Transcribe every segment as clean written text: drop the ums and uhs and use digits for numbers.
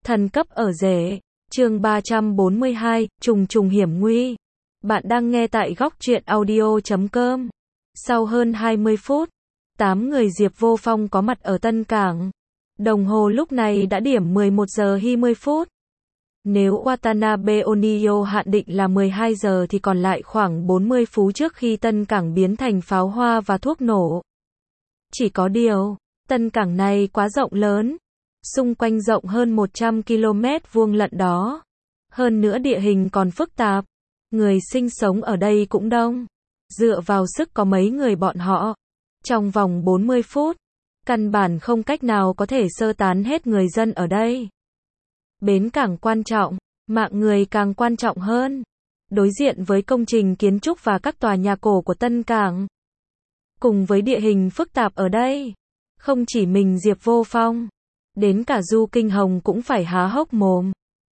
Thần cấp ở rể. Chương 342, trùng trùng hiểm nguy. Bạn đang nghe tại góc truyện audio.com. Sau hơn 20 phút, 8 người Diệp Vô Phong có mặt ở Tân Cảng. Đồng hồ lúc này đã điểm 11 giờ 20 phút. Nếu Watanabe Oniyo hạn định là 12 giờ thì còn lại khoảng 40 phút trước khi Tân Cảng biến thành pháo hoa và thuốc nổ. Chỉ có điều, Tân Cảng này quá rộng lớn. Xung quanh rộng hơn 100 km vuông lận đó. Hơn nữa địa hình còn phức tạp. Người sinh sống ở đây cũng đông. Dựa vào sức có mấy người bọn họ. Trong vòng 40 phút, căn bản không cách nào có thể sơ tán hết người dân ở đây. Bến cảng quan trọng, mạng người càng quan trọng hơn. Đối diện với công trình kiến trúc và các tòa nhà cổ của Tân Cảng. Cùng với địa hình phức tạp ở đây, không chỉ mình Diệp Vô Phong, đến cả Du Kinh Hồng cũng phải há hốc mồm.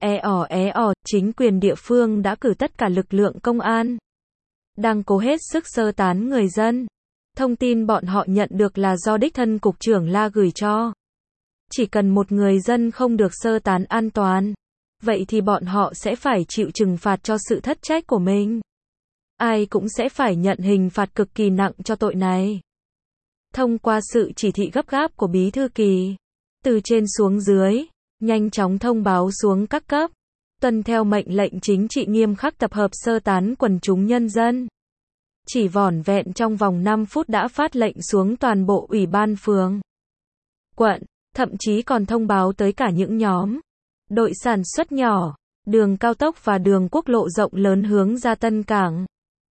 Chính quyền địa phương đã cử tất cả lực lượng công an, đang cố hết sức sơ tán người dân. Thông tin bọn họ nhận được là do đích thân cục trưởng La gửi cho. Chỉ cần một người dân không được sơ tán an toàn, vậy thì bọn họ sẽ phải chịu trừng phạt cho sự thất trách của mình. Ai cũng sẽ phải nhận hình phạt cực kỳ nặng cho tội này. Thông qua sự chỉ thị gấp gáp của Bí Thư Kỳ, từ trên xuống dưới, nhanh chóng thông báo xuống các cấp, tuân theo mệnh lệnh chính trị nghiêm khắc tập hợp sơ tán quần chúng nhân dân. Chỉ vỏn vẹn trong vòng 5 phút đã phát lệnh xuống toàn bộ ủy ban phường, quận, thậm chí còn thông báo tới cả những nhóm, đội sản xuất nhỏ, đường cao tốc và đường quốc lộ rộng lớn hướng ra Tân Cảng.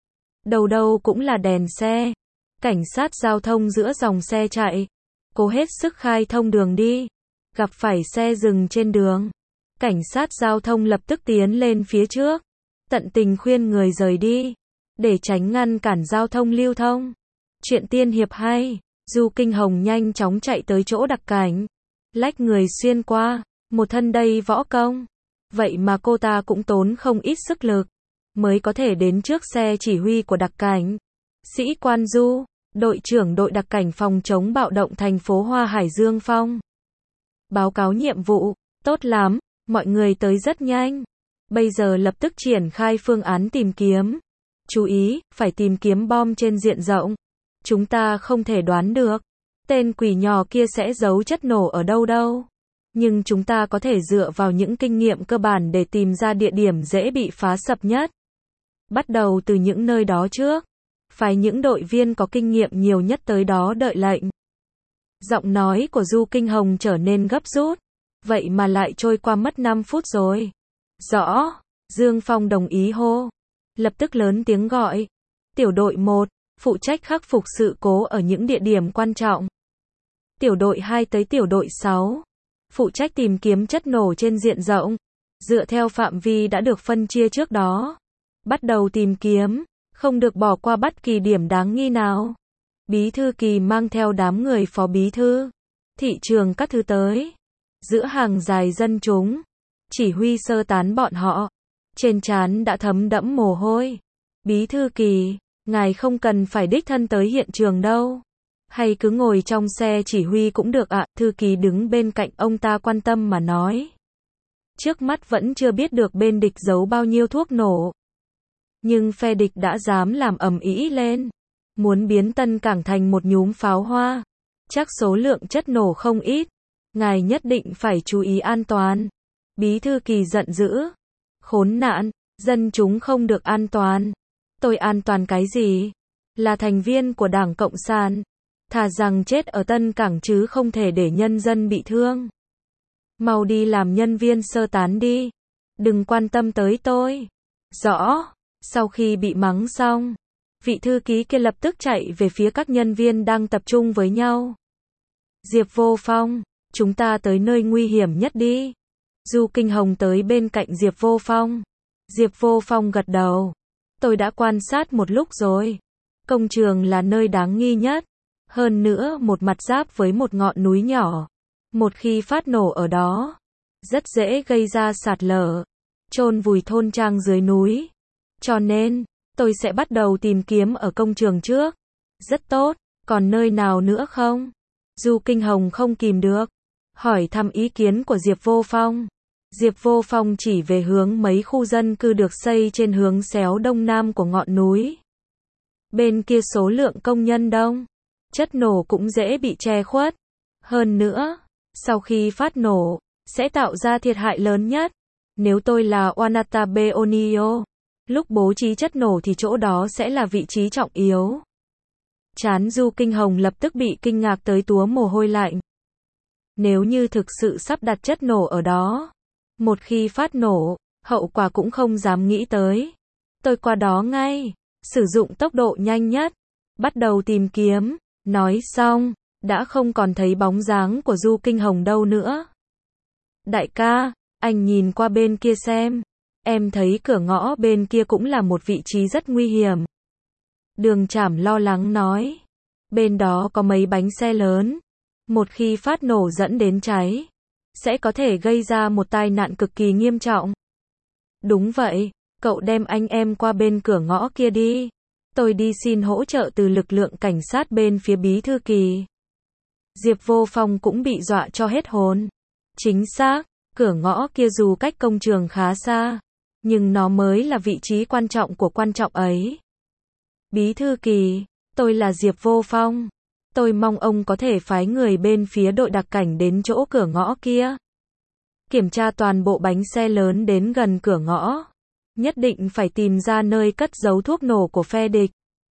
Đầu đâu cũng là đèn xe, cảnh sát giao thông giữa dòng xe chạy, cố hết sức khai thông đường đi. Gặp phải xe dừng trên đường, cảnh sát giao thông lập tức tiến lên phía trước, tận tình khuyên người rời đi, để tránh ngăn cản giao thông lưu thông. Chuyện tiên hiệp hay, Du Kinh Hồng nhanh chóng chạy tới chỗ đặc cảnh, lách người xuyên qua, một thân đầy võ công. Vậy mà cô ta cũng tốn không ít sức lực, mới có thể đến trước xe chỉ huy của đặc cảnh. Sĩ Quan Du, đội trưởng đội đặc cảnh phòng chống bạo động thành phố Hoa Hải Dương Phong. Báo cáo nhiệm vụ, tốt lắm, mọi người tới rất nhanh. Bây giờ lập tức triển khai phương án tìm kiếm. Chú ý, phải tìm kiếm bom trên diện rộng. Chúng ta không thể đoán được, tên quỷ nhỏ kia sẽ giấu chất nổ ở đâu đâu. Nhưng chúng ta có thể dựa vào những kinh nghiệm cơ bản để tìm ra địa điểm dễ bị phá sập nhất. Bắt đầu từ những nơi đó trước. Phái những đội viên có kinh nghiệm nhiều nhất tới đó đợi lệnh. Giọng nói của Du Kinh Hồng trở nên gấp rút. Vậy mà lại trôi qua mất 5 phút rồi. Rõ. Dương Phong đồng ý hô. Lập tức lớn tiếng gọi. Tiểu đội 1, phụ trách khắc phục sự cố ở những địa điểm quan trọng. Tiểu đội 2 tới tiểu đội 6, phụ trách tìm kiếm chất nổ trên diện rộng. Dựa theo phạm vi đã được phân chia trước đó. Bắt đầu tìm kiếm, không được bỏ qua bất kỳ điểm đáng nghi nào. Bí Thư Kỳ mang theo đám người phó bí thư, thị trường các thứ tới. Giữa hàng dài dân chúng, chỉ huy sơ tán bọn họ. Trên trán đã thấm đẫm mồ hôi. Bí Thư Kỳ, ngài không cần phải đích thân tới hiện trường đâu. Hay cứ ngồi trong xe chỉ huy cũng được ạ. Thư Kỳ đứng bên cạnh ông ta quan tâm mà nói. Trước mắt vẫn chưa biết được bên địch giấu bao nhiêu thuốc nổ. Nhưng phe địch đã dám làm ầm ĩ lên. Muốn biến Tân Cảng thành một nhúm pháo hoa. Chắc số lượng chất nổ không ít. Ngài nhất định phải chú ý an toàn. Bí Thư Kỳ giận dữ. Khốn nạn, dân chúng không được an toàn. Tôi an toàn cái gì? Là thành viên của Đảng Cộng sản. Thà rằng chết ở Tân Cảng chứ không thể để nhân dân bị thương. Mau đi làm nhân viên sơ tán đi. Đừng quan tâm tới tôi. Rõ. Sau khi bị mắng xong, vị thư ký kia lập tức chạy về phía các nhân viên đang tập trung với nhau. Diệp Vô Phong, chúng ta tới nơi nguy hiểm nhất đi. Du Kinh Hồng tới bên cạnh Diệp Vô Phong. Diệp Vô Phong gật đầu. Tôi đã quan sát một lúc rồi. Công trường là nơi đáng nghi nhất. Hơn nữa một mặt giáp với một ngọn núi nhỏ. Một khi phát nổ ở đó, rất dễ gây ra sạt lở, chôn vùi thôn trang dưới núi. Cho nên, tôi sẽ bắt đầu tìm kiếm ở công trường trước. Rất tốt, còn nơi nào nữa không? Du Kinh Hồng không kìm được, hỏi thăm ý kiến của Diệp Vô Phong. Diệp Vô Phong chỉ về hướng mấy khu dân cư được xây trên hướng xéo đông nam của ngọn núi. Bên kia số lượng công nhân đông, chất nổ cũng dễ bị che khuất. Hơn nữa, sau khi phát nổ, sẽ tạo ra thiệt hại lớn nhất. Nếu tôi là Wanatabe Onio, lúc bố trí chất nổ thì chỗ đó sẽ là vị trí trọng yếu. Trán Du Kinh Hồng lập tức bị kinh ngạc tới túa mồ hôi lạnh. Nếu như thực sự sắp đặt chất nổ ở đó, một khi phát nổ, hậu quả cũng không dám nghĩ tới. Tôi qua đó ngay, sử dụng tốc độ nhanh nhất, bắt đầu tìm kiếm. Nói xong, đã không còn thấy bóng dáng của Du Kinh Hồng đâu nữa. Đại ca, anh nhìn qua bên kia xem. Em thấy cửa ngõ bên kia cũng là một vị trí rất nguy hiểm. Đường Trảm lo lắng nói. Bên đó có mấy bánh xe lớn. Một khi phát nổ dẫn đến cháy, sẽ có thể gây ra một tai nạn cực kỳ nghiêm trọng. Đúng vậy, cậu đem anh em qua bên cửa ngõ kia đi. Tôi đi xin hỗ trợ từ lực lượng cảnh sát bên phía Bí Thư Kỳ. Diệp Vô Phong cũng bị dọa cho hết hồn. Chính xác, cửa ngõ kia dù cách công trường khá xa, nhưng nó mới là vị trí quan trọng của quan trọng ấy. Bí Thư Kỳ, tôi là Diệp Vô Phong. Tôi mong ông có thể phái người bên phía đội đặc cảnh đến chỗ cửa ngõ kia. Kiểm tra toàn bộ bánh xe lớn đến gần cửa ngõ. Nhất định phải tìm ra nơi cất giấu thuốc nổ của phe địch.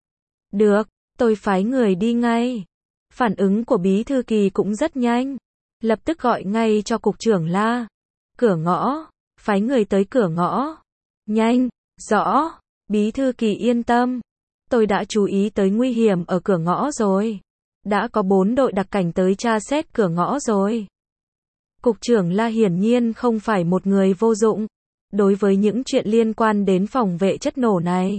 Được, tôi phái người đi ngay. Phản ứng của Bí Thư Kỳ cũng rất nhanh. Lập tức gọi ngay cho cục trưởng La. Cửa ngõ, phái người tới cửa ngõ. Nhanh, rõ, Bí Thư Kỳ yên tâm. Tôi đã chú ý tới nguy hiểm ở cửa ngõ rồi. Đã có 4 đội đặc cảnh tới tra xét cửa ngõ rồi. Cục trưởng La hiển nhiên không phải một người vô dụng. Đối với những chuyện liên quan đến phòng vệ chất nổ này,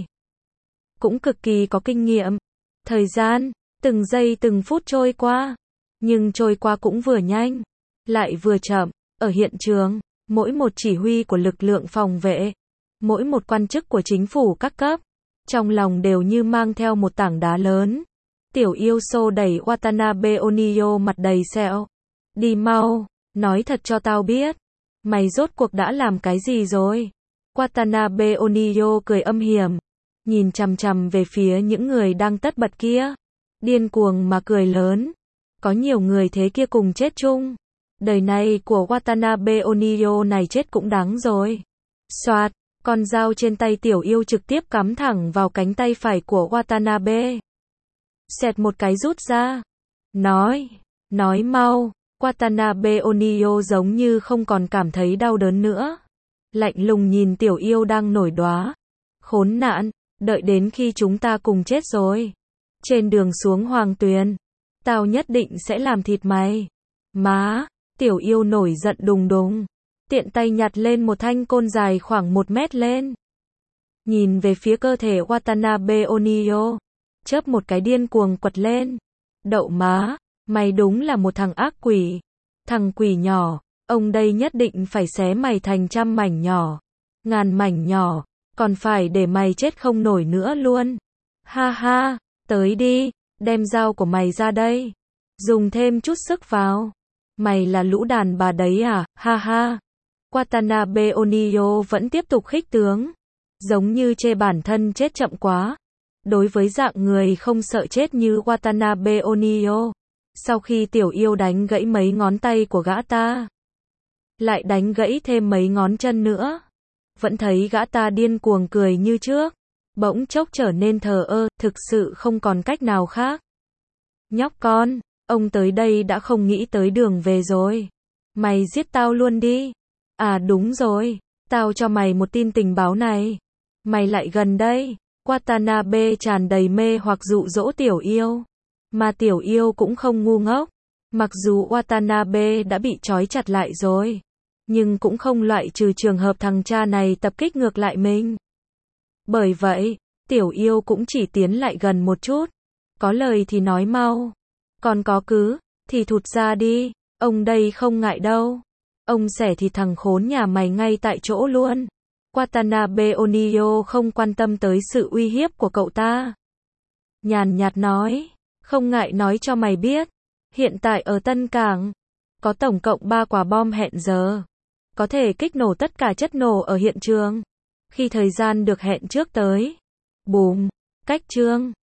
cũng cực kỳ có kinh nghiệm. Thời gian, từng giây từng phút trôi qua. Nhưng trôi qua cũng vừa nhanh, lại vừa chậm. Ở hiện trường, mỗi một chỉ huy của lực lượng phòng vệ, mỗi một quan chức của chính phủ các cấp, trong lòng đều như mang theo một tảng đá lớn. Tiểu yêu xô đẩy Watanabe Onio mặt đầy sẹo. Đi mau, nói thật cho tao biết. Mày rốt cuộc đã làm cái gì rồi? Watanabe Onio cười âm hiểm, nhìn chằm chằm về phía những người đang tất bật kia. Điên cuồng mà cười lớn. Có nhiều người thế kia cùng chết chung. Đời này của Watanabe Onio này chết cũng đáng rồi. Soạt, con dao trên tay tiểu yêu trực tiếp cắm thẳng vào cánh tay phải của Watanabe. Xẹt một cái rút ra. Nói mau. Watanabe Onio giống như không còn cảm thấy đau đớn nữa. Lạnh lùng nhìn tiểu yêu đang nổi đoá. Khốn nạn, đợi đến khi chúng ta cùng chết rồi. Trên đường xuống Hoàng Tuyền, tao nhất định sẽ làm thịt mày. Má, tiểu yêu nổi giận đùng đùng. Tiện tay nhặt lên một thanh côn dài khoảng 1 mét lên. Nhìn về phía cơ thể Watanabe Onio. Chớp một cái điên cuồng quật lên. Đậu má, mày đúng là một thằng ác quỷ. Thằng quỷ nhỏ, ông đây nhất định phải xé mày thành trăm mảnh nhỏ. Ngàn mảnh nhỏ, còn phải để mày chết không nổi nữa luôn. Ha ha, tới đi, đem dao của mày ra đây. Dùng thêm chút sức vào. Mày là lũ đàn bà đấy à, ha ha. Watanabe Onio vẫn tiếp tục khích tướng. Giống như chê bản thân chết chậm quá. Đối với dạng người không sợ chết như Watanabe Onio, sau khi tiểu yêu đánh gãy mấy ngón tay của gã ta, lại đánh gãy thêm mấy ngón chân nữa, vẫn thấy gã ta điên cuồng cười như trước, bỗng chốc trở nên thờ ơ, thực sự không còn cách nào khác. Nhóc con, ông tới đây đã không nghĩ tới đường về rồi. Mày giết tao luôn đi. À đúng rồi, tao cho mày một tin tình báo này. Mày lại gần đây. Watanabe tràn đầy mê hoặc dụ dỗ tiểu yêu. Mà tiểu yêu cũng không ngu ngốc. Mặc dù Watanabe đã bị trói chặt lại rồi, nhưng cũng không loại trừ trường hợp thằng cha này tập kích ngược lại mình. Bởi vậy, tiểu yêu cũng chỉ tiến lại gần một chút. Có lời thì nói mau. Còn có cứ, thì thụt ra đi. Ông đây không ngại đâu. Ông xẻ thì thằng khốn nhà mày ngay tại chỗ luôn. Watanabe Onio không quan tâm tới sự uy hiếp của cậu ta. Nhàn nhạt nói, không ngại nói cho mày biết. Hiện tại ở Tân Cảng, có tổng cộng 3 quả bom hẹn giờ. có thể kích nổ tất cả chất nổ ở hiện trường. Khi thời gian được hẹn trước tới, bùm, cách chương.